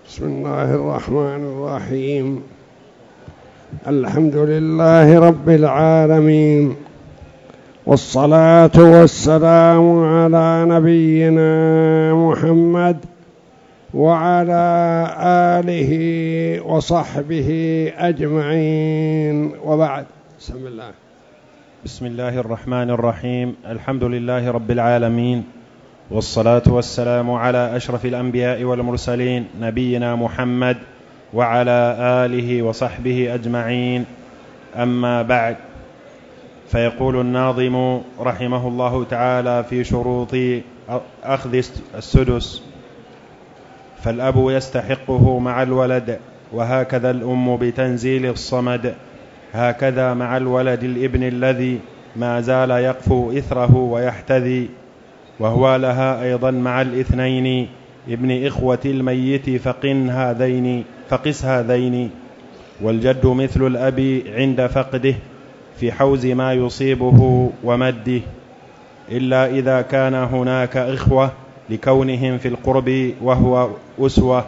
بسم الله الرحمن الرحيم. الحمد لله رب العالمين، والصلاة والسلام على نبينا محمد وعلى آله وصحبه أجمعين، وبعد. بسم الله الرحمن الرحيم. الحمد لله رب العالمين، والصلاة والسلام على أشرف الأنبياء والمرسلين نبينا محمد وعلى آله وصحبه أجمعين. أما بعد، فيقول الناظم رحمه الله تعالى في شروط أخذ السدس: فالأب يستحقه مع الولد، وهكذا الأم بتنزيل الصمد، هكذا مع الولد الابن الذي ما زال يقفو إثره ويحتذي، وهو لها أيضا مع الاثنين ابن إخوة الميت فقس هذين، والجد مثل الأب عند فقده في حوز ما يصيبه ومده، إلا إذا كان هناك إخوة لكونهم في القرب وهو أسوة،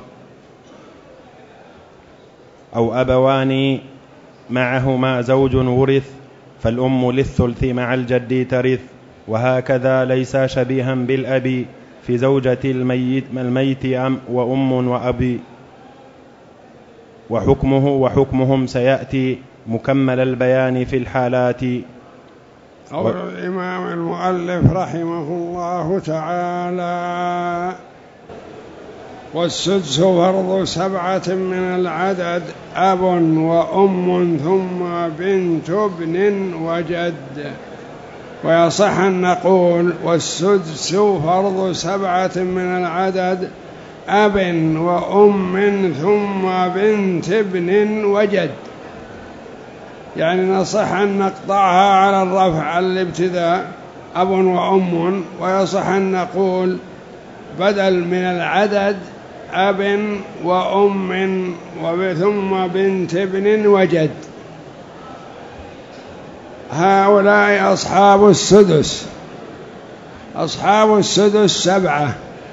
أو أبوان معهما زوج ورث، فالأم للثلث مع الجد ترث، وهكذا ليس شبيها بالأب في زوجة الميت وأم وأبي، وحكمهم سيأتي مكمل البيان في الحالات. قول الإمام المؤلف رحمه الله تعالى: والسدس فرض 7 من العدد، أب وأم ثم بنت ابن وجد. ويصح أن نقول: والسدس فرض 7 من العدد، أب وأم ثم بنت ابن وجد. يعني نصح أن نقطعها على الرفع الابتداء أب وأم، ويصح أن نقول بدل من العدد أب وأم ثم بنت ابن وجد. هؤلاء أصحاب السدس. أصحاب السدس 7،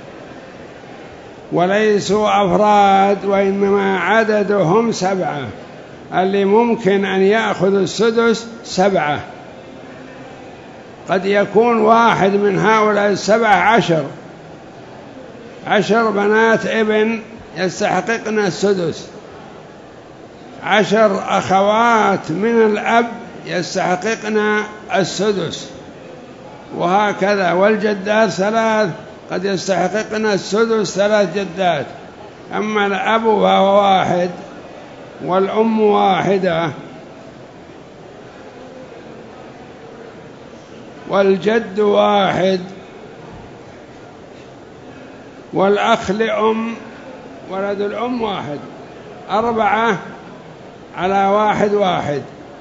وليسوا أفراد، وإنما عددهم 7. اللي ممكن أن يأخذ السدس 7. قد يكون واحد من هؤلاء 7 10 بنات ابن يستحققن السدس، 10 أخوات من الأب يستحققن السدس، وهكذا. والجدات 3 قد يستحققن السدس، 3 جدات. أما الأب فهو 1 والأم 1 والجد 1 والأخ لأم ولد الأم 1. 4 على 1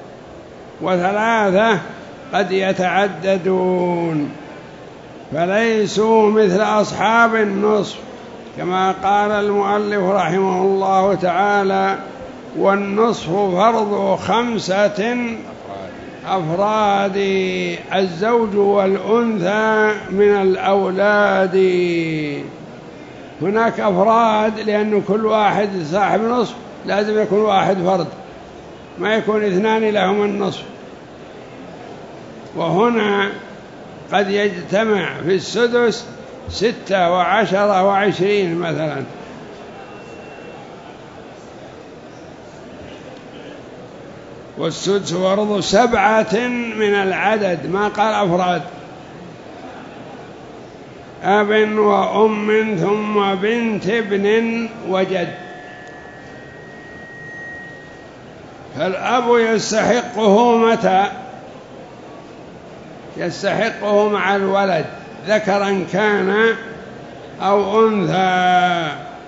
و3 قد يتعددون، فليسوا مثل أصحاب النصف، كما قال المؤلف رحمه الله تعالى: والنصف فرض 5 أفراد، الزوج والأنثى من الأولاد. هناك أفراد لأن كل واحد صاحب نصف لازم يكون 1 فرد، ما يكون 2 لهم النصف. وهنا قد يجتمع في السدس 6 و10 و20 مثلا. والسدس فرض 7 من العدد، ما قال أفراد، أب وأم ثم بنت ابن وجد. فالأب يستحقه متى؟ يستحقه مع الولد، ذكرا كان أو أنثى.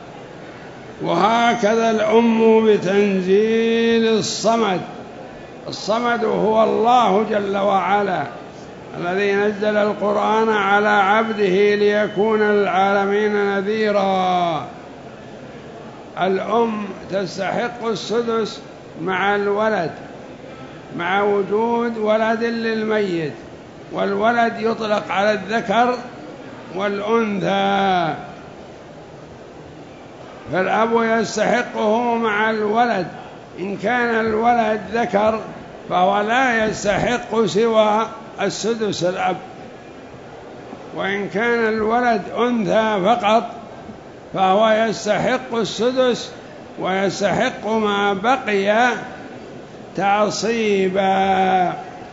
وهكذا الأم بتنزيل الصمد. الصمد هو الله جل وعلا الذي نزل القرآن على عبده ليكون للعالمين نذيرا. الأم تستحق السدس مع الولد، مع وجود ولد للميت، والولد يطلق على الذكر والأنثى. فالأب يستحقه مع الولد. إن كان الولد ذكر فهو لا يستحق سوى السدس الأب، وإن كان الولد أنثى فقط فهو يستحق السدس ويستحق ما بقي تعصيبا.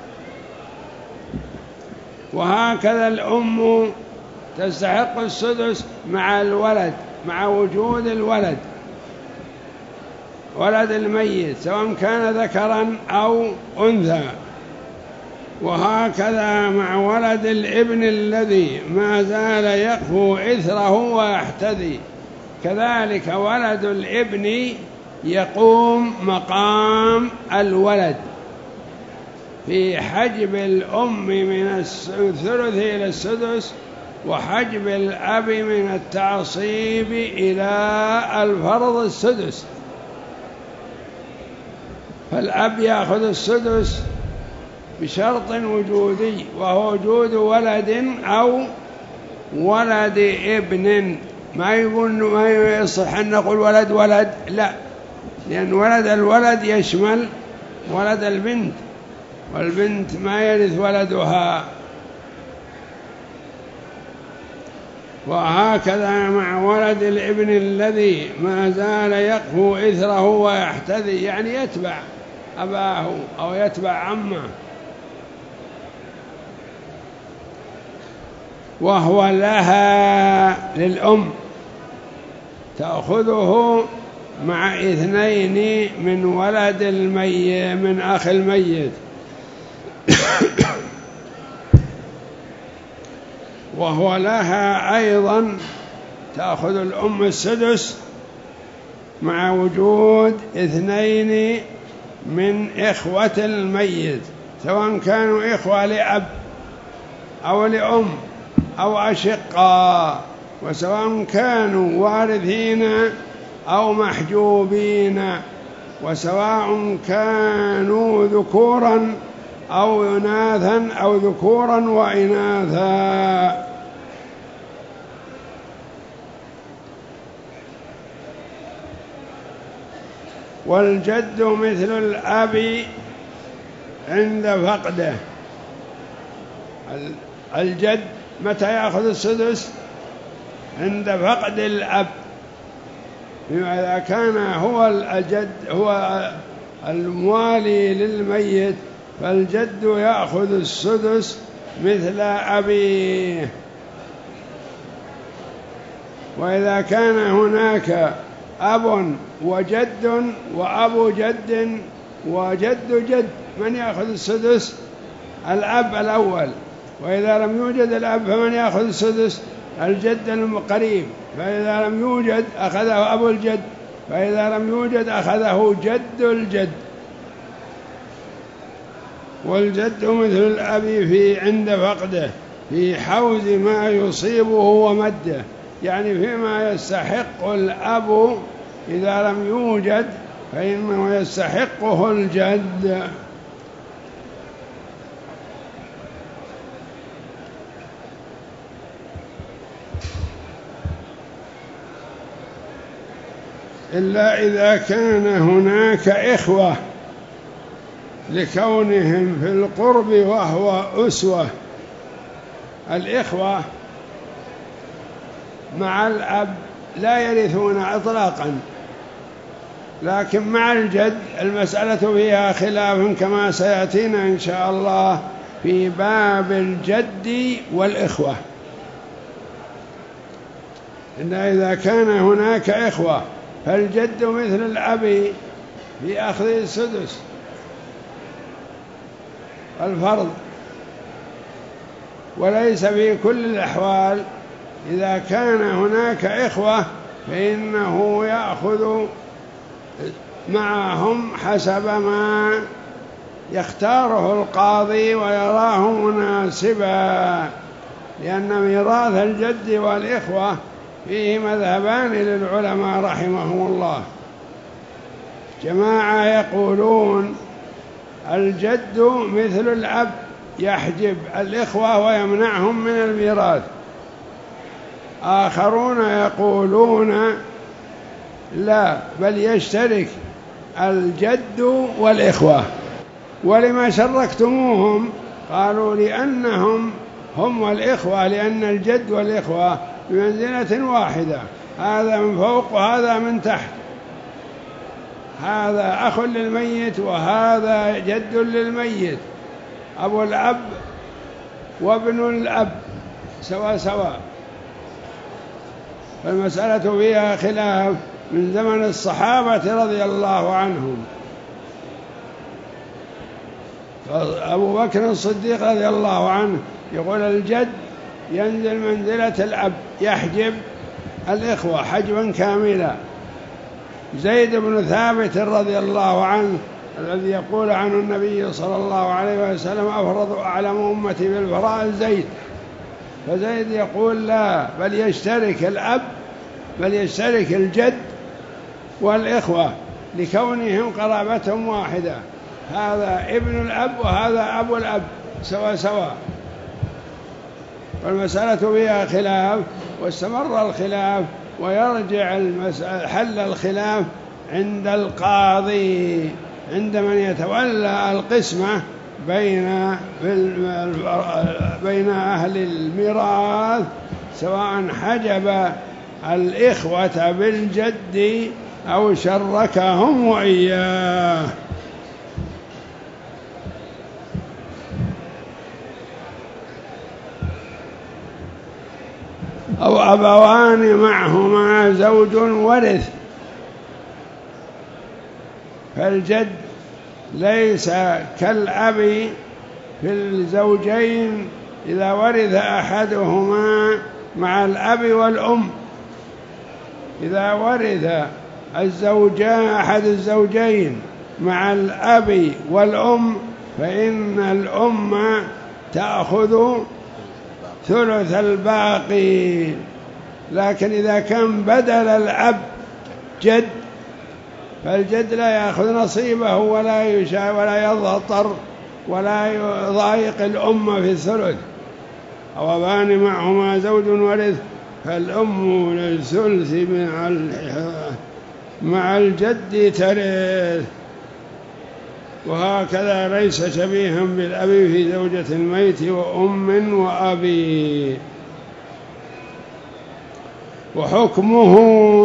وهكذا الأم تستحق السدس مع الولد، مع وجود الولد، ولد الميت سواء كان ذكرا أو أنثى. وهكذا مع ولد الابن الذي ما زال يقفو إثره ويحتذي، كذلك ولد الابن يقوم مقام الولد في حجب الأم من الثلث إلى السدس، وحجب الأب من التعصيب إلى الفرض السدس. فالأب يأخذ السدس بشرط وجودي، وهو وجود ولد أو ولد ابن. ما يصح أن نقول ولد ولد، لا، لأن ولد الولد يشمل ولد البنت، والبنت ما يرث ولدها. وهكذا مع ولد الابن الذي ما زال يقفو إثره ويحتذي، يعني يتبع أباه أو يتبع عمه، وهو لها للأم تأخذه مع 2 من ولد الميت من أخ الميت. وهو لها أيضا تأخذ الأم السدس مع وجود 2 من إخوة الميت، سواء كانوا إخوة لأب أو لأم أو أشقاء، وسواء كانوا وارثين أو محجوبين، وسواء كانوا ذكورا أو إناثا أو ذكورا وإناثا. والجد مثل الأب عند فقده. الجد متى يأخذ السدس؟ عند فقد الأب. إذا كان هو الجد هو الموالي للميت فالجد يأخذ السدس مثل أبيه. وإذا كان هناك أب وجد وأبو جد وجد جد، من يأخذ السدس؟ الأب الأول. وإذا لم يوجد الأب فمن يأخذ السدس؟ الجد القريب. فإذا لم يوجد أخذه أبو الجد، فإذا لم يوجد أخذه جد الجد. والجد مثل الأب في عند فقده في حوز ما يصيبه ومده، يعني فيما يستحق الأب إذا لم يوجد فإنه يستحقه الجد. إلا إذا كان هناك إخوة لكونهم في القرب وهو أسوة. الإخوة مع الأب لا يرثون إطلاقا، لكن مع الجد المسألة فيها خلاف كما سيأتينا إن شاء الله في باب الجد والإخوة. إن إذا كان هناك إخوة فالجد مثل الأب في أخذ السدس الفرض، وليس في كل الأحوال. إذا كان هناك إخوة فإنه يأخذ معهم حسب ما يختاره القاضي ويراه مناسبا، لأن ميراث الجد والإخوة فيه مذهبان للعلماء رحمهم الله. جماعة يقولون الجد مثل الأب يحجب الإخوة ويمنعهم من الميراث. آخرون يقولون لا، بل يشترك الجد والإخوة. ولما شركتموهم؟ قالوا لأنهم هم والإخوة، لأن الجد والإخوة بمنزلة واحدة، هذا من فوق وهذا من تحت، هذا أخ للميت وهذا جد للميت، أبو الأب وابن الأب سواء سواء. فالمسألة فيها خلاف من زمن الصحابة رضي الله عنهم. أبو بكر الصديق رضي الله عنه يقول الجد ينزل منزلة الأب، يحجب الإخوة حجبا كاملا. زيد بن ثابت رضي الله عنه الذي يقول عنه النبي صلى الله عليه وسلم أفرض أعلم أمتي بالفرائض زيد، فزيد يقول لا، بل يشترك الأب، بل يشترك الجد والإخوة لكونهم قرابتهم واحدة، هذا ابن الأب وهذا أبو الأب سواء سواء. والمسألة فيها خلاف، واستمر الخلاف، ويرجع حل الخلاف عند القاضي، عند من يتولى القسمة بين أهل الميراث، سواء حجب الإخوة بالجد أو شركهم وإياه. أو أبوان معهما زوج ورث، فالجد ليس كالأب في الزوجين إذا ورث أحدهما مع الأب والأم. إذا ورث الزوجان أحد الزوجين مع الأب والأم فإن الأم تأخذ ثلث الباقي، لكن إذا كان بدل الأب جد فالجد لا يأخذ نصيبه ولا يضطر ولا يضايق الأم في الثلث. أو أبان معهما زوج ورث فالأم للثلث مع الجد ترث. وهكذا ليس شبيها بالأب في زوجة الميت وأم وأبي. وحكمه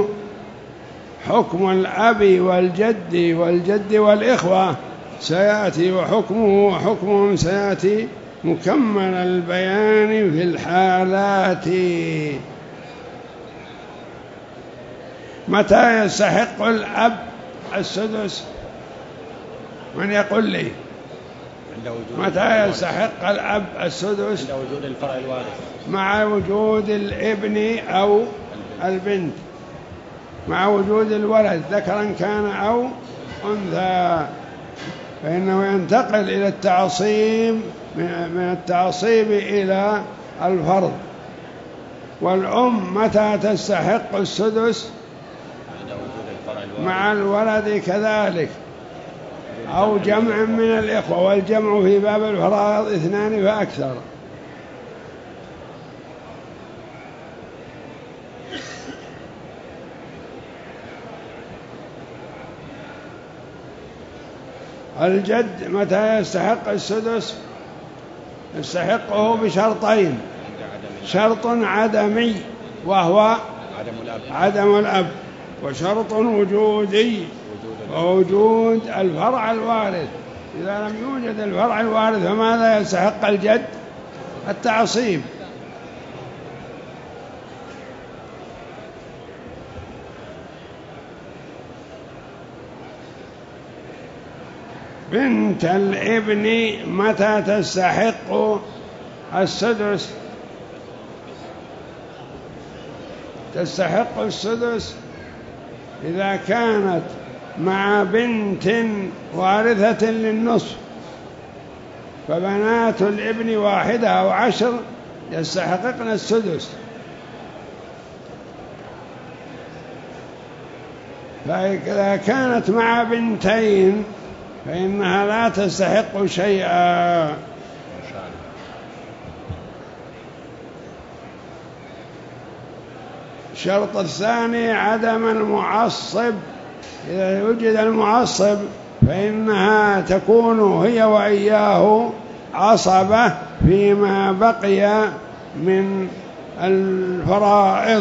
حكم الأب والجد والإخوة سيأتي، وحكمه وحكمهم سيأتي مكمل البيان في الحالات. متى يستحق الأب السدس؟ من يقول لي متى يستحق الأب السدس؟ عند وجود الفرع الوارث، مع وجود الابن أو البنت، مع وجود الولد ذكرا كان أو أنثى، فإنه ينتقل إلى التعصيب، من التعصيب إلى الفرض. والأم متى تستحق السدس؟ مع الولد كذلك، أو جمع من الإخوة، والجمع في باب الفرائض 2 فأكثر. الجد متى يستحق السدس؟ يستحقه بشرطين: شرط عدمي وهو عدم الأب، وشرط وجودي ووجود الفرع الوارث. إذا لم يوجد الفرع الوارث فماذا يستحق الجد؟ التعصيب. بنت الابن متى تستحق السدس؟ تستحق السدس إذا كانت مع بنت وارثة للنصف، فبنات الابن 1 أو 10 يستحققن السدس. فإذا كانت مع بنتين فإنها لا تستحق شيئا. الشرط الثاني عدم المعصب. إذا وجد المعصب فإنها تكون هي وإياه عصبة فيما بقي من الفرائض.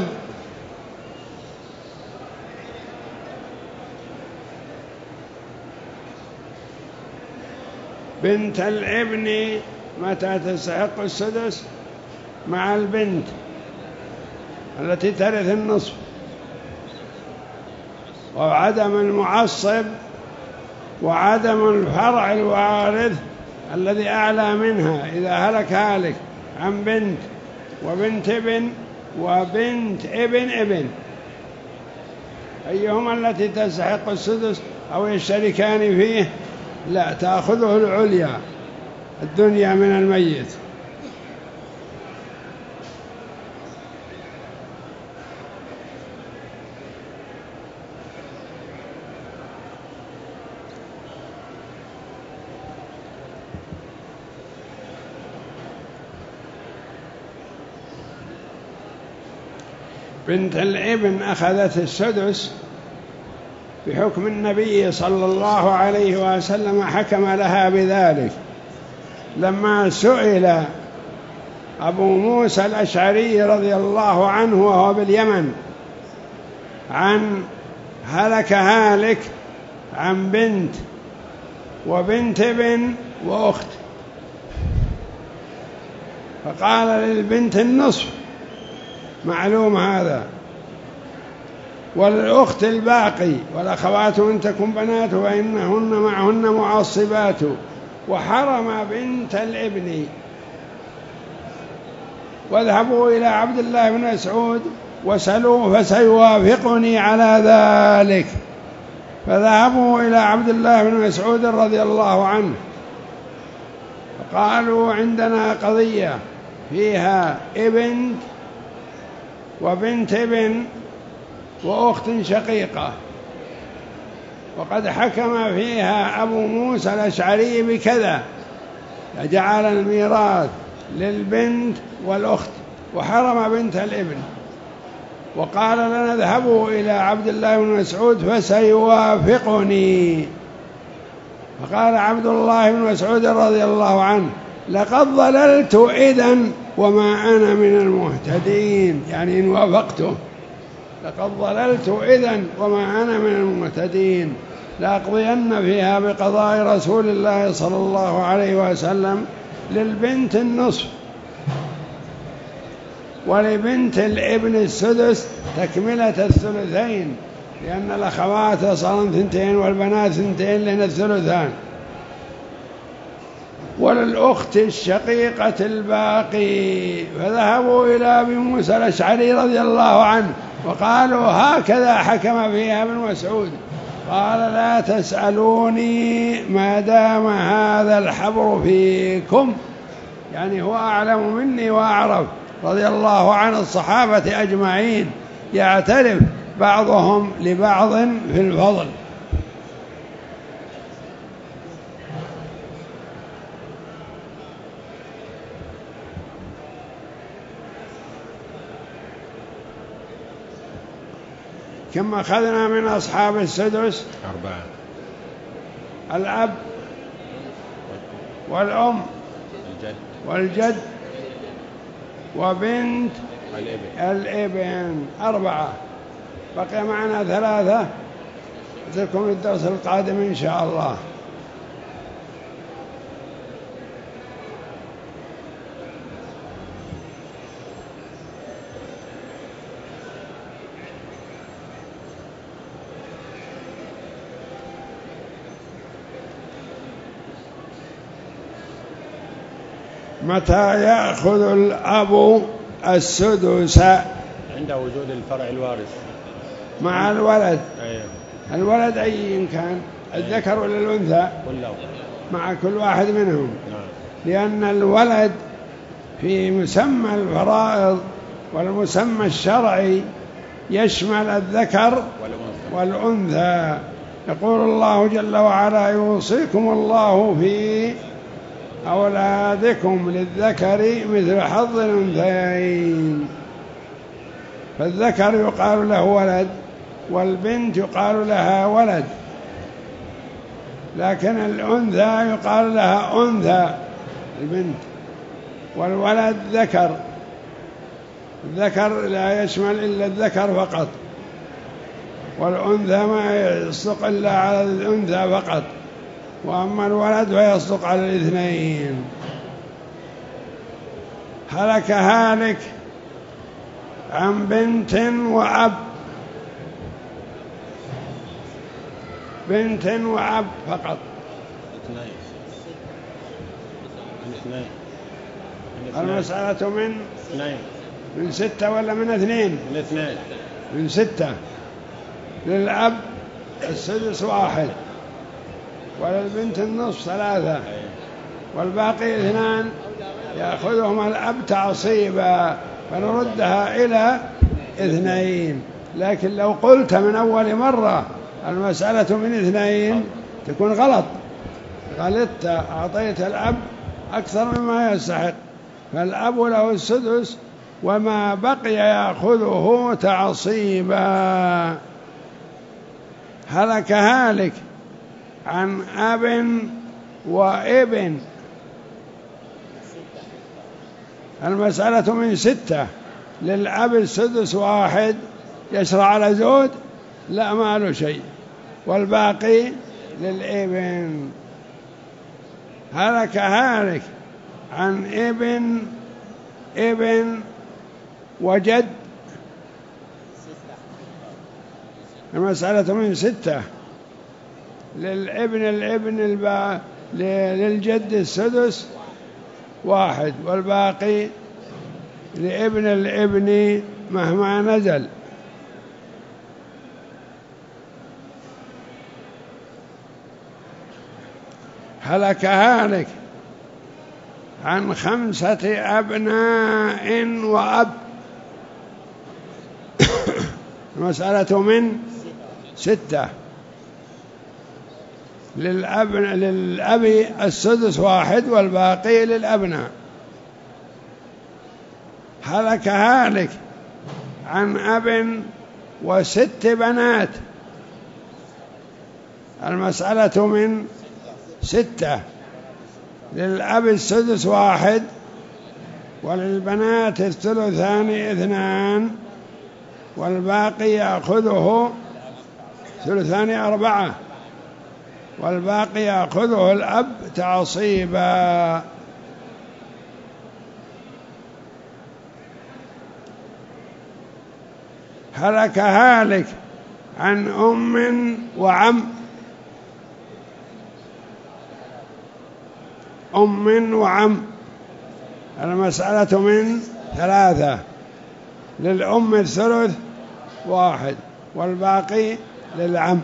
بنت الابن متى تستحق السدس؟ مع البنت التي ترث النصف. وعدم المعصب وعدم الفرع الوارث الذي أعلى منها إذا هلك هالك عن بنت وبنت ابن وبنت ابن ابن، أيهما التي تستحق السدس أو يشتركان فيه؟ لا، تأخذه العليا الدنيا من الميت. بنت الابن أخذت السدس بحكم النبي صلى الله عليه وسلم، حكم لها بذلك لما سئل أبو موسى الأشعري رضي الله عنه وهو باليمن عن هلك هالك عن بنت وبنت ابن وأخت، فقال للبنت النصف، معلوم هذا، وللأخت الباقي، والأخوات إن تكن بنات فإنهن معهن معصبات، وحرم بنت الابن. واذهبوا إلى عبد الله بن مسعود وسلوه فسيوافقني على ذلك. فذهبوا إلى عبد الله بن مسعود رضي الله عنه فقالوا عندنا قضية فيها ابن وبنت ابن وأخت شقيقة، وقد حكم فيها أبو موسى الأشعري بكذا، فجعل الميراث للبنت والأخت وحرم بنت الابن، وقال لنا اذهبوا إلى عبد الله بن مسعود فسيوافقني. فقال عبد الله بن مسعود رضي الله عنه لقد ضللت إذن وما أنا من المهتدين، يعني إن وافقته لقد ضللت إذن وما أنا من المهتدين، لأقضين فيها بقضاء رسول الله صلى الله عليه وسلم للبنت النصف ولبنت الابن السدس تكملة الثلثين، لأن الأخوات صارن 2 والبنات 2 لنا الثلثان، وللأخت الشقيقة الباقي. فذهبوا إلى أبي موسى الأشعري رضي الله عنه وقالوا هكذا حكم فيها ابن مسعود. قال لا تسألوني ما دام هذا الحبر فيكم، يعني هو أعلم مني وأعرف رضي الله عن الصحابة أجمعين، يعترف بعضهم لبعض في الفضل. كم أخذنا من أصحاب السدس؟ 4: الأب والأم والجد وبنت الابن 4. بقي معنا 3 لكم الدرس القادم إن شاء الله. متى يأخذ الأب السدس؟ عند وجود الفرع الوارث مع الولد. أيوه. الولد أي كان، الذكر ولا الأنثى؟ كله مع كل واحد منهم. نعم. لأن الولد في مسمى الفرائض والمسمى الشرعي يشمل الذكر والأنثى. يقول الله جل وعلا يوصيكم الله في أولادكم للذكر مثل حظ الأنثيين. فالذكر يقال له ولد والبنت يقال لها ولد، لكن الأنثى يقال لها أنثى البنت، والولد ذكر. الذكر لا يشمل إلا الذكر فقط، والأنثى ما يصدق إلا على الأنثى فقط، وأما الولد فيصدق على الاثنين. هلك هالك عن بنت وأب. بنت وأب فقط. المسألة من 6 ولا من 2؟ من 2. من 6. للأب السدس 1، وللبنت النصف 3، والباقي 2 يأخذهما الأب تعصيبا، فنردها إلى 2. لكن لو قلت من أول مرة المسألة من 2 تكون غلطت، أعطيت الأب أكثر مما يستحق، فالأب له السدس وما بقي يأخذه تعصيبا. هلك هالك عن أب وابن. المسألة من 6. للأب السدس 1 يشرع على زود لا ما له شيء، والباقي للابن. هلك هالك عن ابن وجد. المسألة من 6. للجد السدس 1، والباقي لابن الابن مهما نزل. هلك هالك عن 5 أبناء وأب. المسألة من 6. للأب السدس 1، والباقي للأبناء. هلك هالك عن أب و6 بنات. المسألة من 6. للأب السدس 1، وللبنات الثلثان 2، والباقي يأخذه ثلثان 4، والباقي يأخذه الأب تعصيبا. هلك هالك عن أم وعم. أم وعم. المسألة من 3. للأم الثلث 1، والباقي للعم.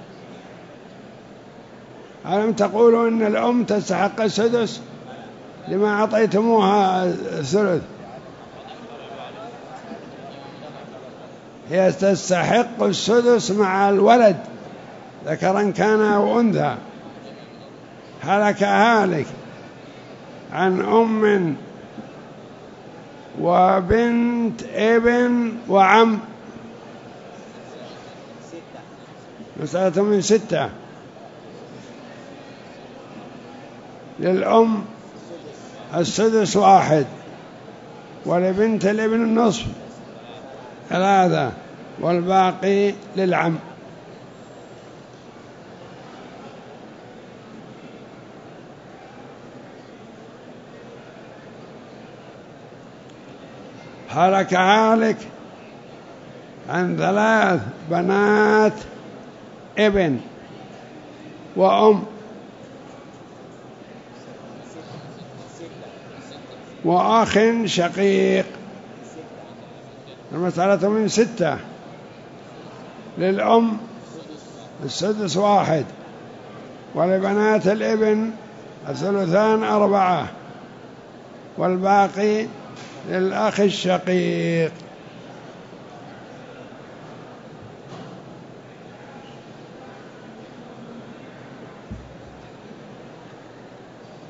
ألم تقولوا إن الأم تستحق السدس لما أعطيتموها الثلث؟ هي تستحق السدس مع الولد ذكرا كان أو أنثى. هلك هالك عن أم وبنت ابن وعم. مسألة من 6. للأم السدس 1، ولبنت الابن النصف 3، والباقي للعم. هلك هالك عن 3 بنات ابن وأم وأخ شقيق. المسألة من 6. للأم السدس 1، ولبنات الابن الثلثان 4، والباقي للأخ الشقيق.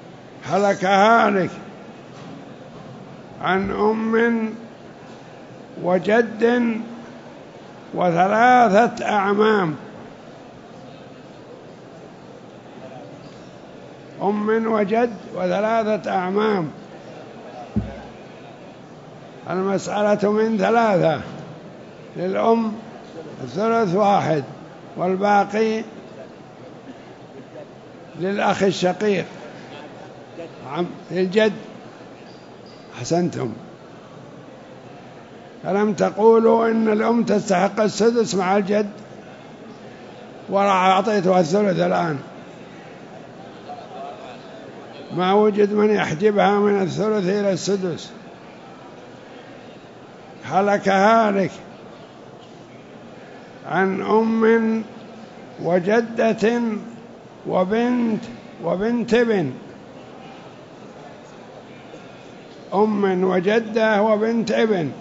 هلك هالك عن أم وجد وثلاثة أعمام. أم وجد وثلاثة أعمام. المسألة من ثلاثة. للأم الثلث واحد، والباقي للأخ الشقيق للجد. أحسنتم. ألم تقولوا إن الأم تستحق السدس مع الجد؟ وراح أعطيتها الثلث الآن، ما وجد من يحجبها من الثلث إلى السدس. هلك هالك عن أم وجدة وبنت ابن. أم وجدة وبنت ابن.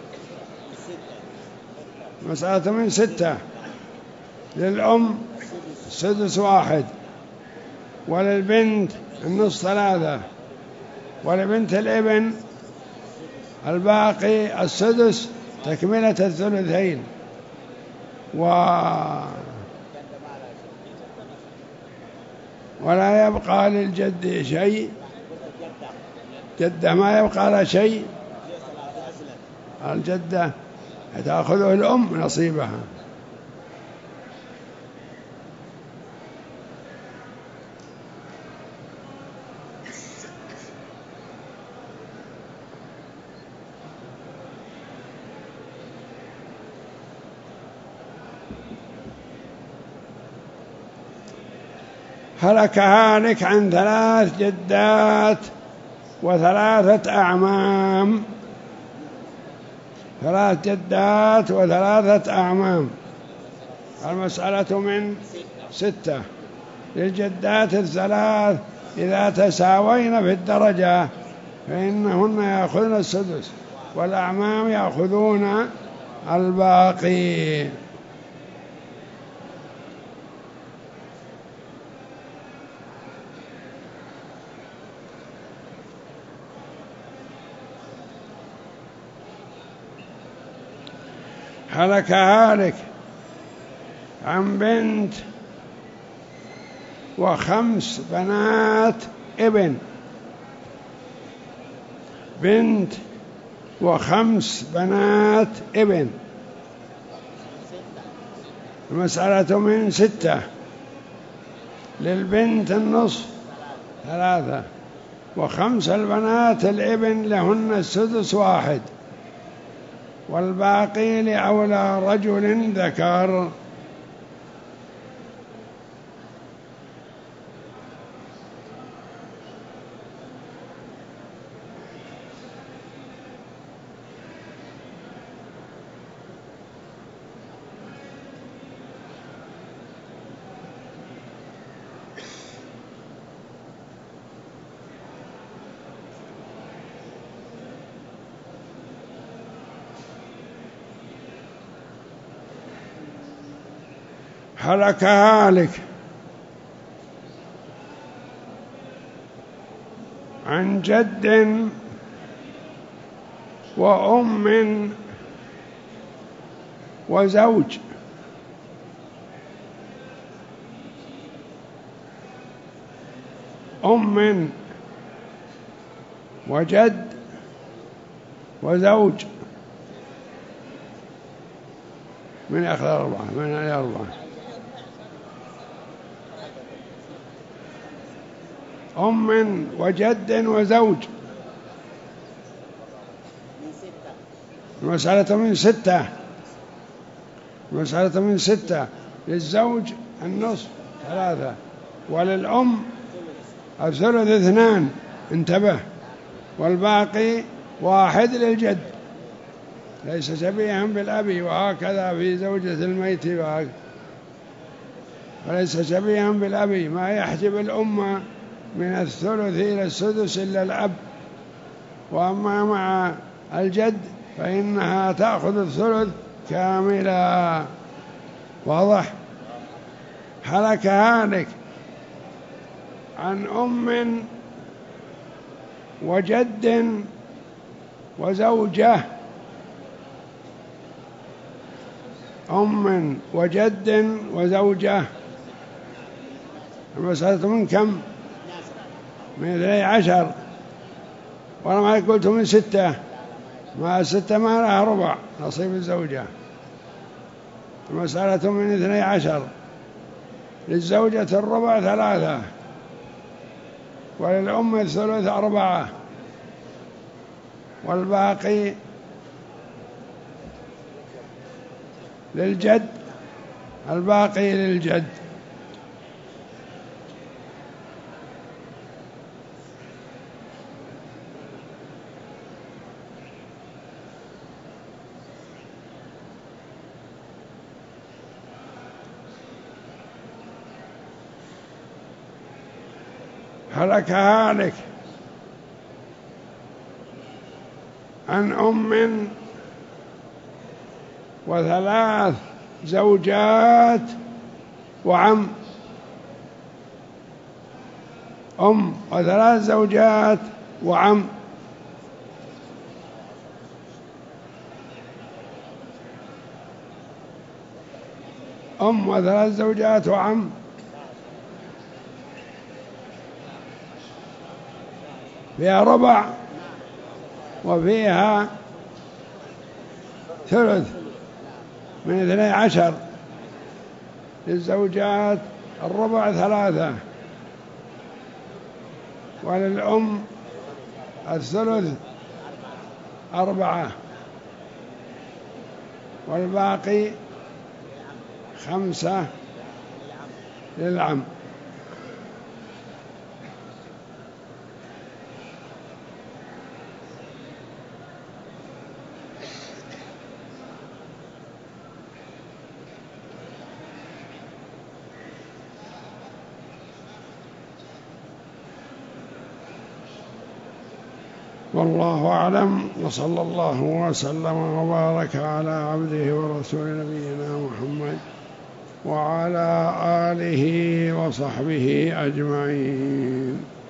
مسألة من 6. للأم السدس واحد، وللبنت النصف 3، ولبنت الابن الباقي السدس تكملة الثلثين. ولا يبقى للجد شيء. جدة ما يبقى لها شيء. الجدة تأخذه الأم نصيبها. هلك هالك عن 3 جدات و3 أعمام. 3 جدات و3 أعمام. المسألة من 6. للجدات الثلاث إذا تساوين في الدرجة فإنهن يأخذن السدس، والأعمام يأخذون الباقي. هلك هالك عن بنت و5 بنات ابن. بنت و5 بنات ابن. المسألة من 6. للبنت النصف 3، و5 البنات الابن لهن السدس 1، والباقي لأولى رجل ذكر. هلك هالك عن جد وأم وزوج. أم وجد وزوج. من أخذ 4 من 4. أم وجد وزوج. المسألة من 6. المسألة من 6. للزوج النصف 3، وللأم الثلث 2. انتبه. والباقي 1 للجد، ليس شبيها بالأبي، وهكذا في زوجة الميت وليس شبيها بالأبي. ما يحجب الأم من الثلث إلى السدس إلا الأب. وأما مع الجد فإنها تأخذ الثلث كاملا. واضح؟ هلك هالك عن أم وجد وزوجة. أم وجد وزوجة. المسألة من كم؟ من 12. وأنا ما قلت من 6. ما 6 ما لها ربع نصيب الزوجة. المسألة من 12. للزوجة الربع 3 وللأم الثلث 4 والباقي للجد. الباقي للجد. هلك هالك عن أم و3 زوجات وعم. أم و3 زوجات وعم. أم و3 زوجات وعم. فيها ربع وفيها ثلث من 12. للزوجات الربع 3 وللأم الثلث 4 والباقي 5 للعم. والله أعلم، وصلى الله وسلم وبارك على عبده ورسول نبينا محمد وعلى آله وصحبه أجمعين.